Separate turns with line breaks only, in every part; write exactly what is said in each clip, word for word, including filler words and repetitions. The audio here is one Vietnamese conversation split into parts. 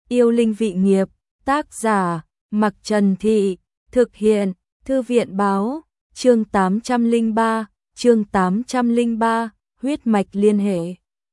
Yêu linh vị nghiệp, tác giả, Mặc Trần Thị, thực hiện, Thư viện báo, chương tám trăm lẻ ba, chương tám trăm lẻ ba, huyết mạch liên hệ.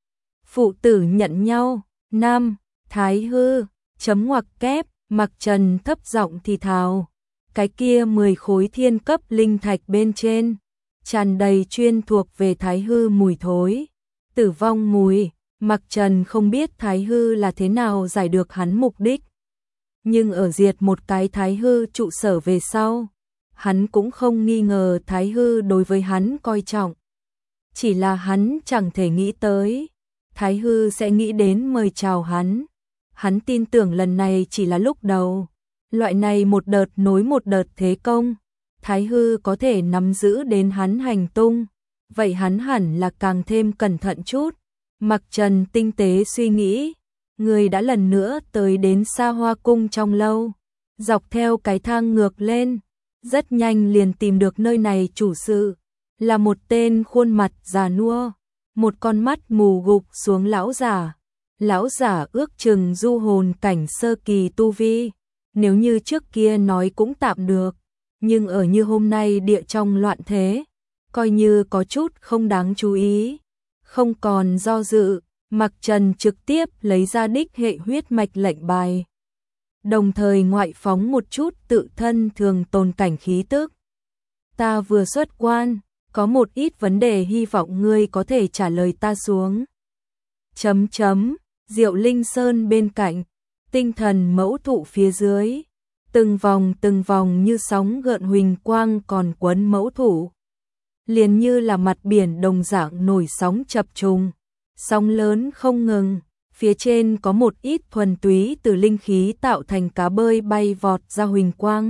Phụ tử nhận nhau, nam, Thái Hư, chấm ngoặc kép, Mặc Trần thấp giọng thì thào. Cái kia mười khối thiên cấp linh thạch bên trên, tràn đầy chuyên thuộc về Thái Hư mùi thối, tử vong mùi. Mặc Trần không biết Thái Hư là thế nào giải được hắn mục đích. Nhưng ở diệt một cái Thái Hư trụ sở về sau, hắn cũng không nghi ngờ Thái Hư đối với hắn coi trọng. Chỉ là hắn chẳng thể nghĩ tới, Thái Hư sẽ nghĩ đến mời chào hắn. Hắn tin tưởng lần này chỉ là lúc đầu. Loại này một đợt nối một đợt thế công, Thái Hư có thể nắm giữ đến hắn hành tung. Vậy hắn hẳn là càng thêm cẩn thận chút. Mặc Trần tinh tế suy nghĩ, người đã lần nữa tới đến Sa Hoa Cung trong lâu, dọc theo cái thang ngược lên, rất nhanh liền tìm được nơi này chủ sự, là một tên khuôn mặt già nua, một con mắt mù gục xuống lão giả. Lão giả ước chừng du hồn cảnh sơ kỳ tu vi, nếu như trước kia nói cũng tạm được, nhưng ở như hôm nay địa trong loạn thế, coi như có chút không đáng chú ý. Không còn do dự, Mặc Trần trực tiếp lấy ra đích hệ huyết mạch lệnh bài, đồng thời ngoại phóng một chút tự thân thường tồn cảnh khí tức. Ta vừa xuất quan, có một ít vấn đề hy vọng ngươi có thể trả lời ta xuống. Chấm chấm, Diệu Linh Sơn bên cạnh, tinh thần mẫu thụ phía dưới, từng vòng từng vòng như sóng gợn huỳnh quang còn quấn mẫu thụ. Liền như là mặt biển đồng dạng nổi sóng chập trùng, sóng lớn không ngừng, phía trên có một ít thuần túy từ linh khí tạo thành cá bơi bay vọt ra huỳnh quang.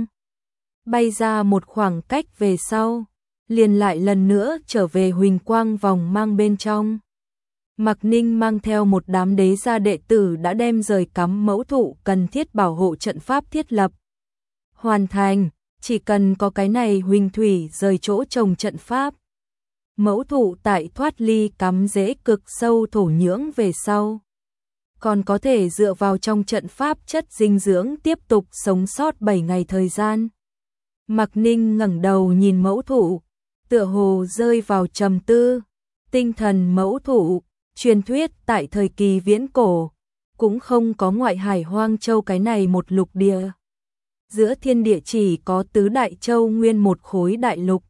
Bay ra một khoảng cách về sau, liền lại lần nữa trở về huỳnh quang vòng mang bên trong. Mạc Ninh mang theo một đám đế gia đệ tử đã đem rời cắm mẫu thụ cần thiết bảo hộ trận pháp thiết lập. Hoàn thành, chỉ cần có cái này huỳnh thủy rời chỗ trồng trận pháp. Mẫu thụ tại thoát ly cắm rễ cực sâu thổ nhưỡng về sau, còn có thể dựa vào trong trận pháp chất dinh dưỡng tiếp tục sống sót bảy ngày thời gian. Mạc Ninh ngẩng đầu nhìn mẫu thụ, tựa hồ rơi vào trầm tư. Tinh thần mẫu thụ, truyền thuyết tại thời kỳ viễn cổ, cũng không có ngoại hải hoang châu cái này một lục địa. Giữa thiên địa chỉ có tứ đại châu nguyên một khối đại lục.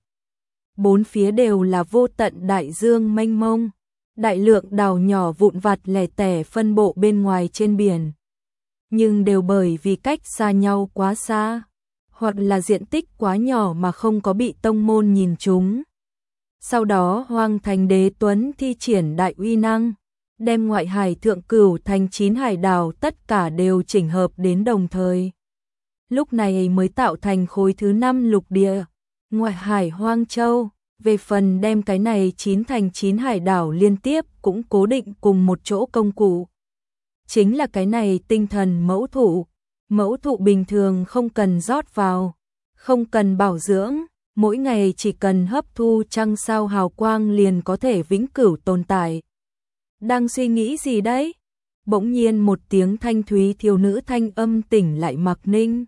Bốn phía đều là vô tận đại dương mênh mông, đại lượng đảo nhỏ vụn vặt lẻ tẻ phân bộ bên ngoài trên biển. Nhưng đều bởi vì cách xa nhau quá xa, hoặc là diện tích quá nhỏ mà không có bị tông môn nhìn trúng. Sau đó Hoang Thành Đế Tuấn thi triển đại uy năng, đem ngoại hải thượng cửu thành chín hải đảo tất cả đều chỉnh hợp đến đồng thời. Lúc này mới tạo thành khối thứ năm lục địa, ngoại hải Hoang Châu. Về phần đem cái này chín thành chín hải đảo liên tiếp cũng cố định cùng một chỗ công cụ. Chính là cái này tinh thần mẫu thụ. Mẫu thụ bình thường không cần rót vào, không cần bảo dưỡng, mỗi ngày chỉ cần hấp thu trăng sao hào quang liền có thể vĩnh cửu tồn tại. Đang suy nghĩ gì đấy? Bỗng nhiên một tiếng thanh thúy thiếu nữ thanh âm tỉnh lại Mạc Ninh.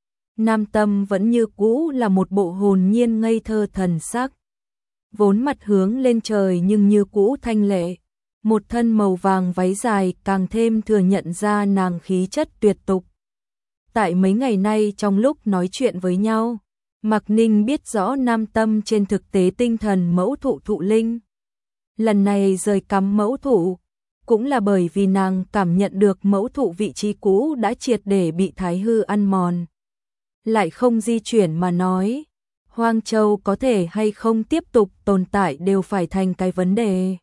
Nam tâm vẫn như cũ là một bộ hồn nhiên ngây thơ thần sắc. Vốn mặt hướng lên trời nhưng như cũ thanh lệ. Một thân màu vàng váy dài càng thêm thừa nhận ra nàng khí chất tuyệt tục. Tại mấy ngày nay trong lúc nói chuyện với nhau, Mạc Ninh biết rõ nam tâm trên thực tế tinh thần mẫu thụ thụ linh. Lần này rời cắm mẫu thụ, cũng là bởi vì nàng cảm nhận được mẫu thụ vị trí cũ đã triệt để bị Thái Hư ăn mòn. Lại không di chuyển mà nói, Hoang Châu có thể hay không tiếp tục tồn tại đều phải thành cái vấn đề.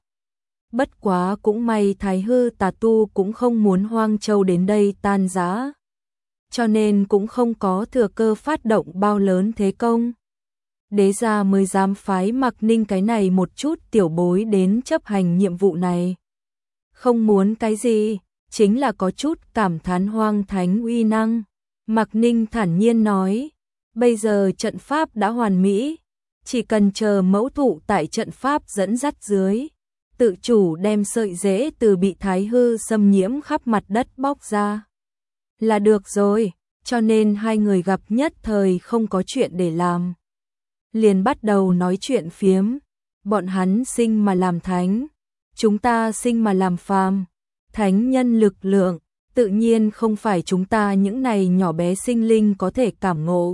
Bất quá cũng may Thái Hư tà tu cũng không muốn Hoang Châu đến đây tan rã, cho nên cũng không có thừa cơ phát động bao lớn thế công. Đế gia mới dám phái Mạc Ninh cái này một chút tiểu bối đến chấp hành nhiệm vụ này. Không muốn cái gì, chính là có chút cảm thán Hoang Thánh uy năng. Mạc Ninh thản nhiên nói, bây giờ trận pháp đã hoàn mỹ, chỉ cần chờ mẫu thụ tại trận pháp dẫn dắt dưới, tự chủ đem sợi rễ từ bị Thái Hư xâm nhiễm khắp mặt đất bóc ra. là được rồi, cho nên hai người gặp nhất thời không có chuyện để làm. Liền bắt đầu nói chuyện phiếm, bọn hắn sinh mà làm thánh, chúng ta sinh mà làm phàm, thánh nhân lực lượng, tự nhiên không phải chúng ta những này nhỏ bé sinh linh có thể cảm ngộ.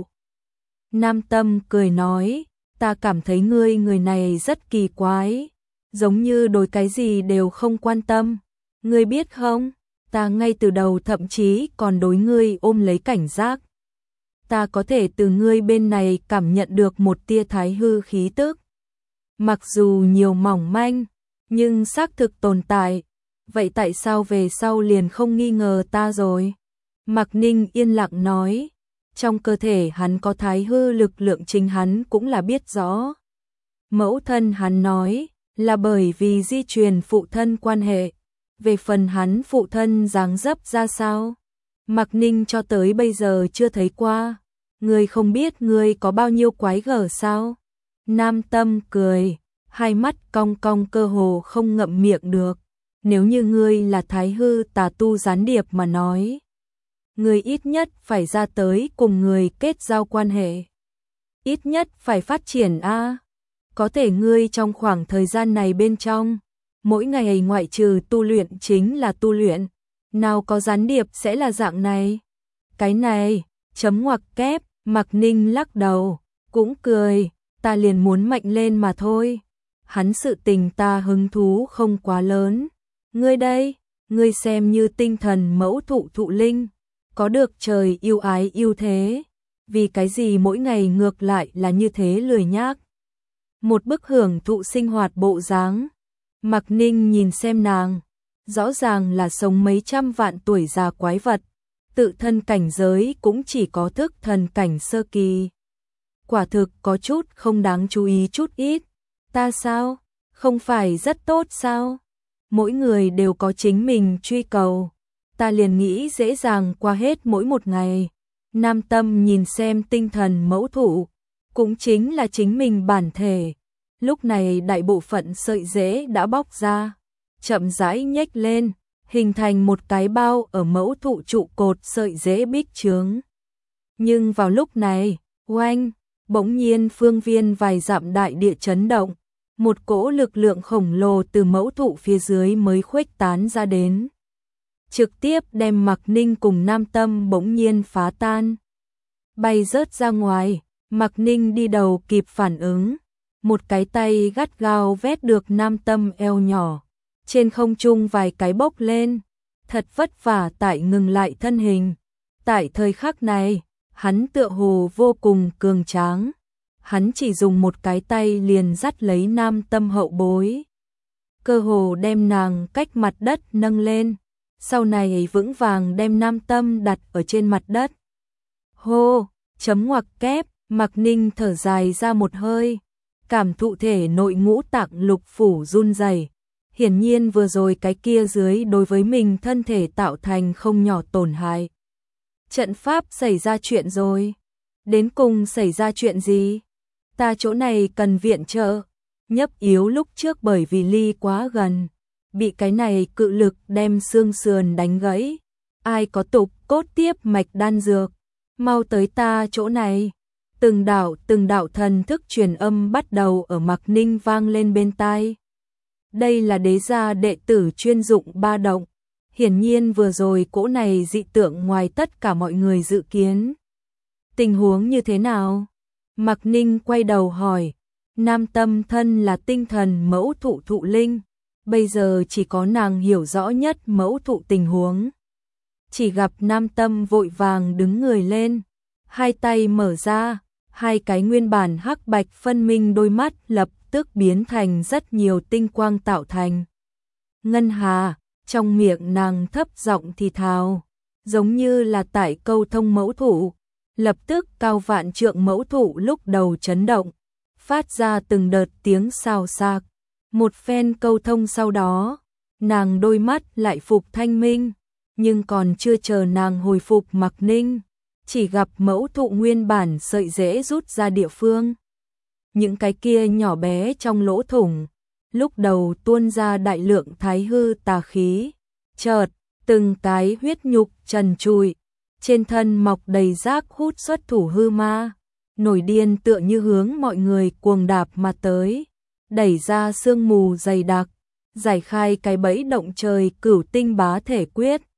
Nam Tâm cười nói, ta cảm thấy ngươi người này rất kỳ quái, giống như đối cái gì đều không quan tâm. Ngươi biết không, ta ngay từ đầu thậm chí còn đối ngươi ôm lấy cảnh giác. Ta có thể từ ngươi bên này cảm nhận được một tia thái hư khí tức. Mặc dù nhiều mỏng manh, nhưng xác thực tồn tại. Vậy tại sao về sau liền không nghi ngờ ta rồi? Mạc Ninh yên lặng nói, trong cơ thể hắn có thái hư lực lượng chính hắn cũng là biết rõ. Mẫu thân hắn nói, là bởi vì di truyền phụ thân quan hệ. Về phần hắn phụ thân dáng dấp ra sao? Mạc Ninh cho tới bây giờ chưa thấy qua. Ngươi không biết ngươi có bao nhiêu quái gở sao? Nam Tâm cười, hai mắt cong cong cơ hồ không ngậm miệng được. Nếu như ngươi là thái hư tà tu gián điệp mà nói, ngươi ít nhất phải ra tới cùng người kết giao quan hệ. Ít nhất phải phát triển a. À. Có thể ngươi trong khoảng thời gian này bên trong, mỗi ngày ngoại trừ tu luyện chính là tu luyện, nào có gián điệp sẽ là dạng này. Cái này, chấm ngoặc kép, Mạc Ninh lắc đầu, cũng cười, ta liền muốn mạnh lên mà thôi. Hắn sự tình ta hứng thú không quá lớn. Ngươi đây, ngươi xem như tinh thần mẫu thụ thụ linh, có được trời yêu ái yêu thế, vì cái gì mỗi ngày ngược lại là như thế lười nhác. Một bức hưởng thụ sinh hoạt bộ dáng. Mạc Ninh nhìn xem nàng, rõ ràng là sống mấy trăm vạn tuổi già quái vật, tự thân cảnh giới cũng chỉ có thức thần cảnh sơ kỳ. Quả thực có chút không đáng chú ý chút ít. Ta sao? Không phải rất tốt sao? Mỗi người đều có chính mình truy cầu. Ta liền nghĩ dễ dàng qua hết mỗi một ngày. Nam Tâm nhìn xem tinh thần mẫu thụ, cũng chính là chính mình bản thể. Lúc này đại bộ phận sợi rễ đã bóc ra, chậm rãi nhếch lên, hình thành một cái bao ở mẫu thụ trụ cột sợi rễ bích chướng. Nhưng vào lúc này, oanh, bỗng nhiên phương viên vài dặm đại địa chấn động, một cỗ lực lượng khổng lồ từ mẫu thụ phía dưới mới khuếch tán ra đến, trực tiếp đem Mạc Ninh cùng Nam Tâm bỗng nhiên phá tan, bay rớt ra ngoài. Mạc Ninh đi đầu kịp phản ứng, một cái tay gắt gao vét được Nam Tâm eo nhỏ, trên không trung vài cái bốc lên, thật vất vả tại ngừng lại thân hình. Tại thời khắc này, hắn tựa hồ vô cùng cường tráng, hắn chỉ dùng một cái tay liền dắt lấy Nam Tâm hậu bối, cơ hồ đem nàng cách mặt đất nâng lên, sau này vững vàng đem Nam Tâm đặt ở trên mặt đất. Hô, chấm ngoặc kép, Mạc Ninh thở dài ra một hơi, cảm thụ thể nội ngũ tạng lục phủ run rẩy. Hiển nhiên vừa rồi cái kia dưới đối với mình thân thể tạo thành không nhỏ tổn hại. Trận pháp xảy ra chuyện rồi. Đến cùng xảy ra chuyện gì? Ta chỗ này cần viện trợ. Nhấp yếu lúc trước bởi vì ly quá gần, bị cái này cự lực đem xương sườn đánh gãy. Ai có tục cốt tiếp mạch đan dược, mau tới ta chỗ này. Từng đạo từng đạo thần thức truyền âm bắt đầu ở Mạc Ninh vang lên bên tai. Đây là đế gia đệ tử chuyên dụng ba động. Hiển nhiên vừa rồi cỗ này dị tượng ngoài tất cả mọi người dự kiến. Tình huống như thế nào? Mạc Ninh quay đầu hỏi. Nam Tâm thân là tinh thần mẫu thụ thụ linh, bây giờ chỉ có nàng hiểu rõ nhất mẫu thụ tình huống. Chỉ gặp Nam Tâm vội vàng đứng người lên, hai tay mở ra, hai cái nguyên bản hắc bạch phân minh đôi mắt lập tức biến thành rất nhiều tinh quang tạo thành. Ngân hà, trong miệng nàng thấp giọng thì thào, giống như là tại câu thông mẫu thụ, lập tức cao vạn trượng mẫu thụ lúc đầu chấn động, phát ra từng đợt tiếng xào xạc. Một phen câu thông sau đó, nàng đôi mắt lại phục thanh minh, nhưng còn chưa chờ nàng hồi phục Mạc Ninh, chỉ gặp mẫu thụ nguyên bản sợi rễ rút ra địa phương. Những cái kia nhỏ bé trong lỗ thủng, lúc đầu tuôn ra đại lượng thái hư tà khí, chợt từng cái huyết nhục trần trụi, trên thân mọc đầy rác hút xuất thủ hư ma, nổi điên tựa như hướng mọi người cuồng đạp mà tới, đẩy ra sương mù dày đặc, giải khai cái bẫy động trời cửu tinh bá thể quyết,